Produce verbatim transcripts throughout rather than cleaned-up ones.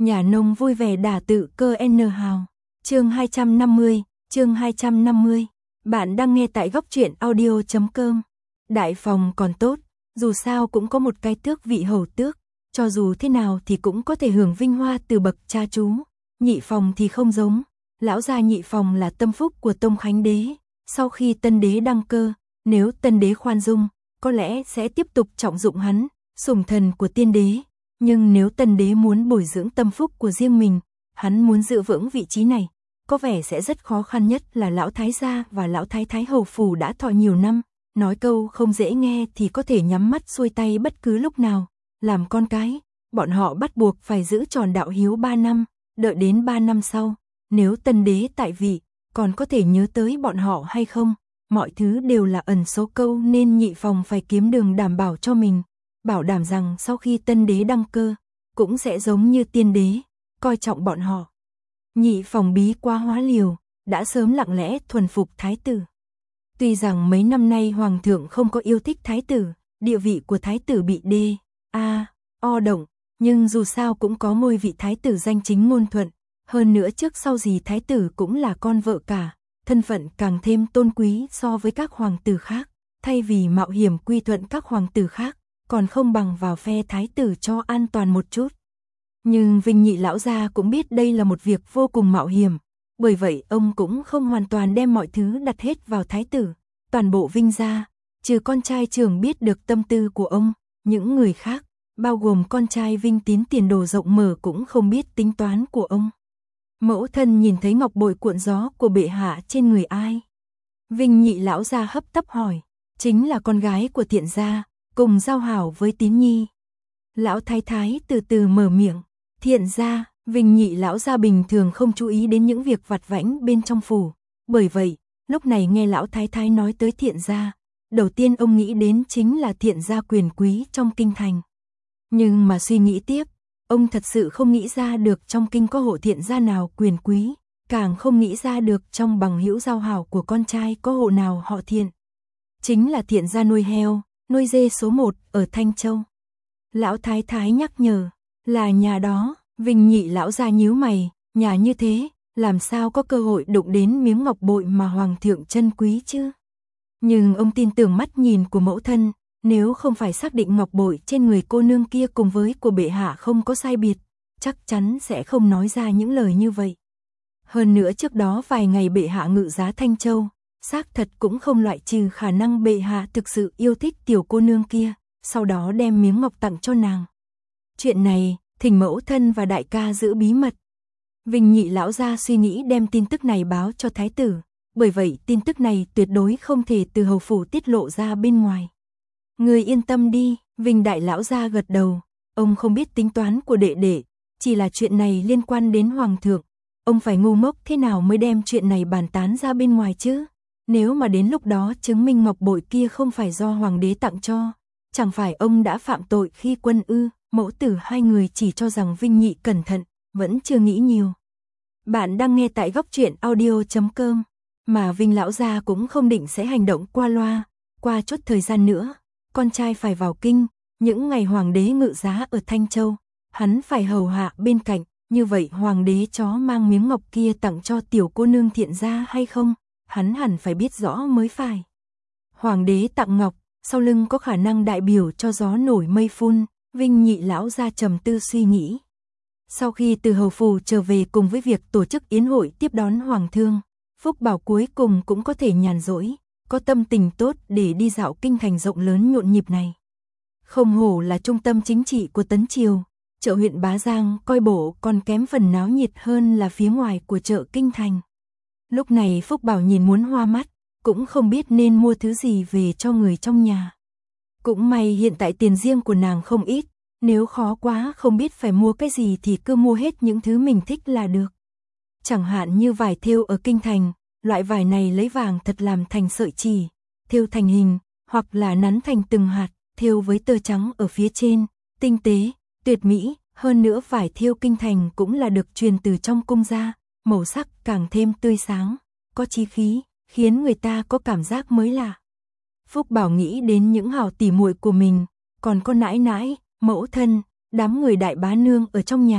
Nhà nông vui vẻ đả tự cơ N hào. Chương hai trăm năm mươi, chương hai trăm năm mươi. Bạn đang nghe tại góc truyện audio chấm com. Đại phòng còn tốt, dù sao cũng có một cái tước vị hầu tước, cho dù thế nào thì cũng có thể hưởng vinh hoa từ bậc cha chú. Nhị phòng thì không giống, lão gia nhị phòng là tâm phúc của Tông Khánh đế, sau khi tân đế đăng cơ, nếu tân đế khoan dung, có lẽ sẽ tiếp tục trọng dụng hắn, sủng thần của tiên đế. Nhưng nếu tân đế muốn bồi dưỡng tâm phúc của riêng mình, hắn muốn giữ vững vị trí này, có vẻ sẽ rất khó khăn, nhất là lão thái gia và lão thái thái hầu phủ đã thọ nhiều năm, nói câu không dễ nghe thì có thể nhắm mắt xuôi tay bất cứ lúc nào. Làm con cái, bọn họ bắt buộc phải giữ tròn đạo hiếu ba năm, đợi đến ba năm sau, nếu tân đế tại vị, còn có thể nhớ tới bọn họ hay không, mọi thứ đều là ẩn số câu, nên nhị phòng phải kiếm đường đảm bảo cho mình, bảo đảm rằng sau khi tân đế đăng cơ, cũng sẽ giống như tiên đế, coi trọng bọn họ. Nhị phòng bí quá hóa liều, đã sớm lặng lẽ thuần phục thái tử. Tuy rằng mấy năm nay hoàng thượng không có yêu thích thái tử, địa vị của thái tử bị đê, a, o động, nhưng dù sao cũng có ngôi vị thái tử danh chính ngôn thuận, hơn nữa trước sau gì thái tử cũng là con vợ cả, thân phận càng thêm tôn quý so với các hoàng tử khác, thay vì mạo hiểm quy thuận các hoàng tử khác, còn không bằng vào phe thái tử cho an toàn một chút. Nhưng Vinh nhị lão gia cũng biết đây là một việc vô cùng mạo hiểm, bởi vậy ông cũng không hoàn toàn đem mọi thứ đặt hết vào thái tử, toàn bộ Vinh gia, trừ con trai trưởng biết được tâm tư của ông, những người khác, bao gồm con trai Vinh Tín tiền đồ rộng mở cũng không biết tính toán của ông. Mẫu thân nhìn thấy ngọc bội cuộn gió của bệ hạ trên người ai? Vinh nhị lão gia hấp tấp hỏi, chính là con gái của Thiện gia, cùng giao hảo với Tín nhi. Lão thái thái từ từ mở miệng, Thiện gia. Vinh nhị lão gia bình thường không chú ý đến những việc vặt vãnh bên trong phủ, bởi vậy, lúc này nghe lão thái thái nói tới Thiện gia, đầu tiên ông nghĩ đến chính là Thiện gia quyền quý trong kinh thành. Nhưng mà suy nghĩ tiếp, ông thật sự không nghĩ ra được trong kinh có hộ Thiện gia nào quyền quý, càng không nghĩ ra được trong bằng hữu giao hảo của con trai có hộ nào họ Thiện. Chính là Thiện gia nuôi heo, nuôi dê số một ở Thanh Châu. Lão thái thái nhắc nhở, là nhà đó. Vinh nhị lão gia nhíu mày, nhà như thế, làm sao có cơ hội đụng đến miếng ngọc bội mà hoàng thượng trân quý chứ? Nhưng ông tin tưởng mắt nhìn của mẫu thân, nếu không phải xác định ngọc bội trên người cô nương kia cùng với của bệ hạ không có sai biệt, chắc chắn sẽ không nói ra những lời như vậy. Hơn nữa trước đó vài ngày bệ hạ ngự giá Thanh Châu, xác thật cũng không loại trừ khả năng bệ hạ thực sự yêu thích tiểu cô nương kia, sau đó đem miếng ngọc tặng cho nàng. Chuyện này, thỉnh mẫu thân và đại ca giữ bí mật. Vinh nhị lão gia suy nghĩ đem tin tức này báo cho thái tử, bởi vậy tin tức này tuyệt đối không thể từ hầu phủ tiết lộ ra bên ngoài. Người yên tâm đi, Vinh đại lão gia gật đầu, ông không biết tính toán của đệ đệ, chỉ là chuyện này liên quan đến hoàng thượng, ông phải ngu ngốc thế nào mới đem chuyện này bàn tán ra bên ngoài chứ? Nếu mà đến lúc đó chứng minh ngọc bội kia không phải do hoàng đế tặng cho, chẳng phải ông đã phạm tội khi quân ư? Mẫu tử hai người chỉ cho rằng Vinh nhị cẩn thận, vẫn chưa nghĩ nhiều. Bạn đang nghe tại góc truyện audio chấm com, mà Vinh lão gia cũng không định sẽ hành động qua loa, qua chút thời gian nữa, con trai phải vào kinh, những ngày hoàng đế ngự giá ở Thanh Châu, hắn phải hầu hạ bên cạnh, như vậy hoàng đế chó mang miếng ngọc kia tặng cho tiểu cô nương Thiện gia hay không, hắn hẳn phải biết rõ mới phải. Hoàng đế tặng ngọc, sau lưng có khả năng đại biểu cho gió nổi mây phun. Vinh nhị lão gia trầm tư suy nghĩ. Sau khi từ hầu phủ trở về cùng với việc tổ chức yến hội tiếp đón hoàng thương, Phúc Bảo cuối cùng cũng có thể nhàn rỗi, có tâm tình tốt để đi dạo kinh thành rộng lớn nhộn nhịp này. Không hổ là trung tâm chính trị của Tấn Triều, chợ huyện Bá Giang coi bộ còn kém phần náo nhiệt hơn là phía ngoài của chợ kinh thành. Lúc này Phúc Bảo nhìn muốn hoa mắt, cũng không biết nên mua thứ gì về cho người trong nhà. Cũng may hiện tại tiền riêng của nàng không ít, nếu khó quá không biết phải mua cái gì thì cứ mua hết những thứ mình thích là được. Chẳng hạn như vải thêu ở kinh thành, loại vải này lấy vàng thật làm thành sợi chỉ, thêu thành hình, hoặc là nắn thành từng hạt, thêu với tơ trắng ở phía trên, tinh tế, tuyệt mỹ, hơn nữa vải thêu kinh thành cũng là được truyền từ trong cung ra, màu sắc càng thêm tươi sáng, có chi khí, khiến người ta có cảm giác mới lạ. Phúc Bảo nghĩ đến những hảo tỉ muội của mình, còn có nãi nãi, mẫu thân, đám người đại bá nương ở trong nhà,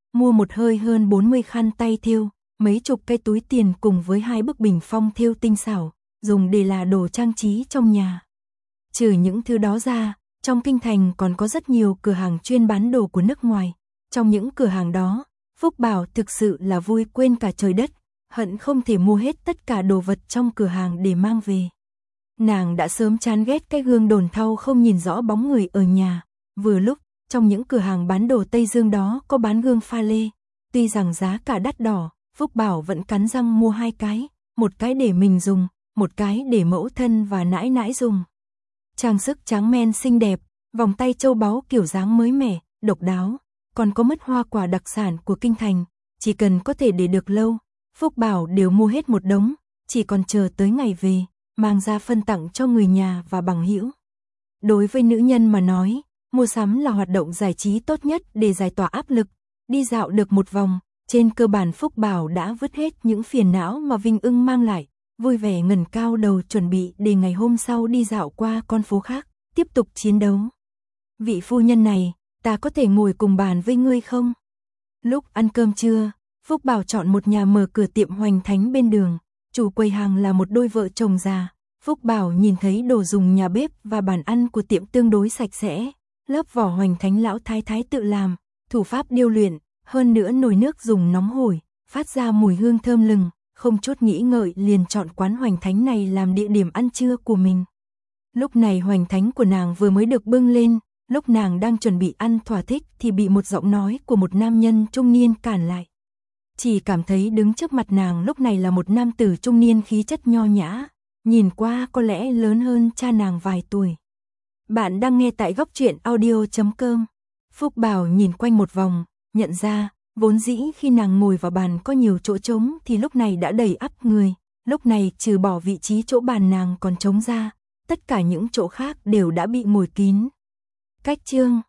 mua một hơi hơn bốn mươi khăn tay thêu, mấy chục cây túi tiền cùng với hai bức bình phong thêu tinh xảo, dùng để là đồ trang trí trong nhà. Trừ những thứ đó ra, trong kinh thành còn có rất nhiều cửa hàng chuyên bán đồ của nước ngoài. Trong những cửa hàng đó, Phúc Bảo thực sự là vui quên cả trời đất, hận không thể mua hết tất cả đồ vật trong cửa hàng để mang về. Nàng đã sớm chán ghét cái gương đồn thau không nhìn rõ bóng người ở nhà. Vừa lúc, trong những cửa hàng bán đồ Tây Dương đó có bán gương pha lê. Tuy rằng giá cả đắt đỏ, Phúc Bảo vẫn cắn răng mua hai cái, một cái để mình dùng, một cái để mẫu thân và nãi nãi dùng. Trang sức tráng men xinh đẹp, vòng tay châu báu kiểu dáng mới mẻ, độc đáo, còn có mứt hoa quả đặc sản của kinh thành, chỉ cần có thể để được lâu, Phúc Bảo đều mua hết một đống, chỉ còn chờ tới ngày về, mang ra phân tặng cho người nhà và bằng hữu. Đối với nữ nhân mà nói, mua sắm là hoạt động giải trí tốt nhất để giải tỏa áp lực, đi dạo được một vòng, trên cơ bản Phúc Bảo đã vứt hết những phiền não mà Vinh Ưng mang lại, vui vẻ ngẩng cao đầu chuẩn bị để ngày hôm sau đi dạo qua con phố khác, tiếp tục chiến đấu. Vị phu nhân này, ta có thể ngồi cùng bàn với ngươi không? Lúc ăn cơm trưa, Phúc Bảo chọn một nhà mở cửa tiệm Hoành Thánh bên đường, chủ quầy hàng là một đôi vợ chồng già. Phúc Bảo nhìn thấy đồ dùng nhà bếp và bàn ăn của tiệm tương đối sạch sẽ, lớp vỏ Hoành Thánh lão thái thái tự làm, thủ pháp điêu luyện, hơn nữa nồi nước dùng nóng hổi, phát ra mùi hương thơm lừng, không chút nghĩ ngợi liền chọn quán Hoành Thánh này làm địa điểm ăn trưa của mình. Lúc này Hoành Thánh của nàng vừa mới được bưng lên, lúc nàng đang chuẩn bị ăn thỏa thích thì bị một giọng nói của một nam nhân trung niên cản lại. Chỉ cảm thấy đứng trước mặt nàng lúc này là một nam tử trung niên khí chất nho nhã, nhìn qua có lẽ lớn hơn cha nàng vài tuổi. Bạn đang nghe tại góc truyện audio chấm com. Phúc Bảo nhìn quanh một vòng, nhận ra, vốn dĩ khi nàng ngồi vào bàn có nhiều chỗ trống thì lúc này đã đầy ắp người, lúc này trừ bỏ vị trí chỗ bàn nàng còn trống ra, tất cả những chỗ khác đều đã bị ngồi kín. Cách chương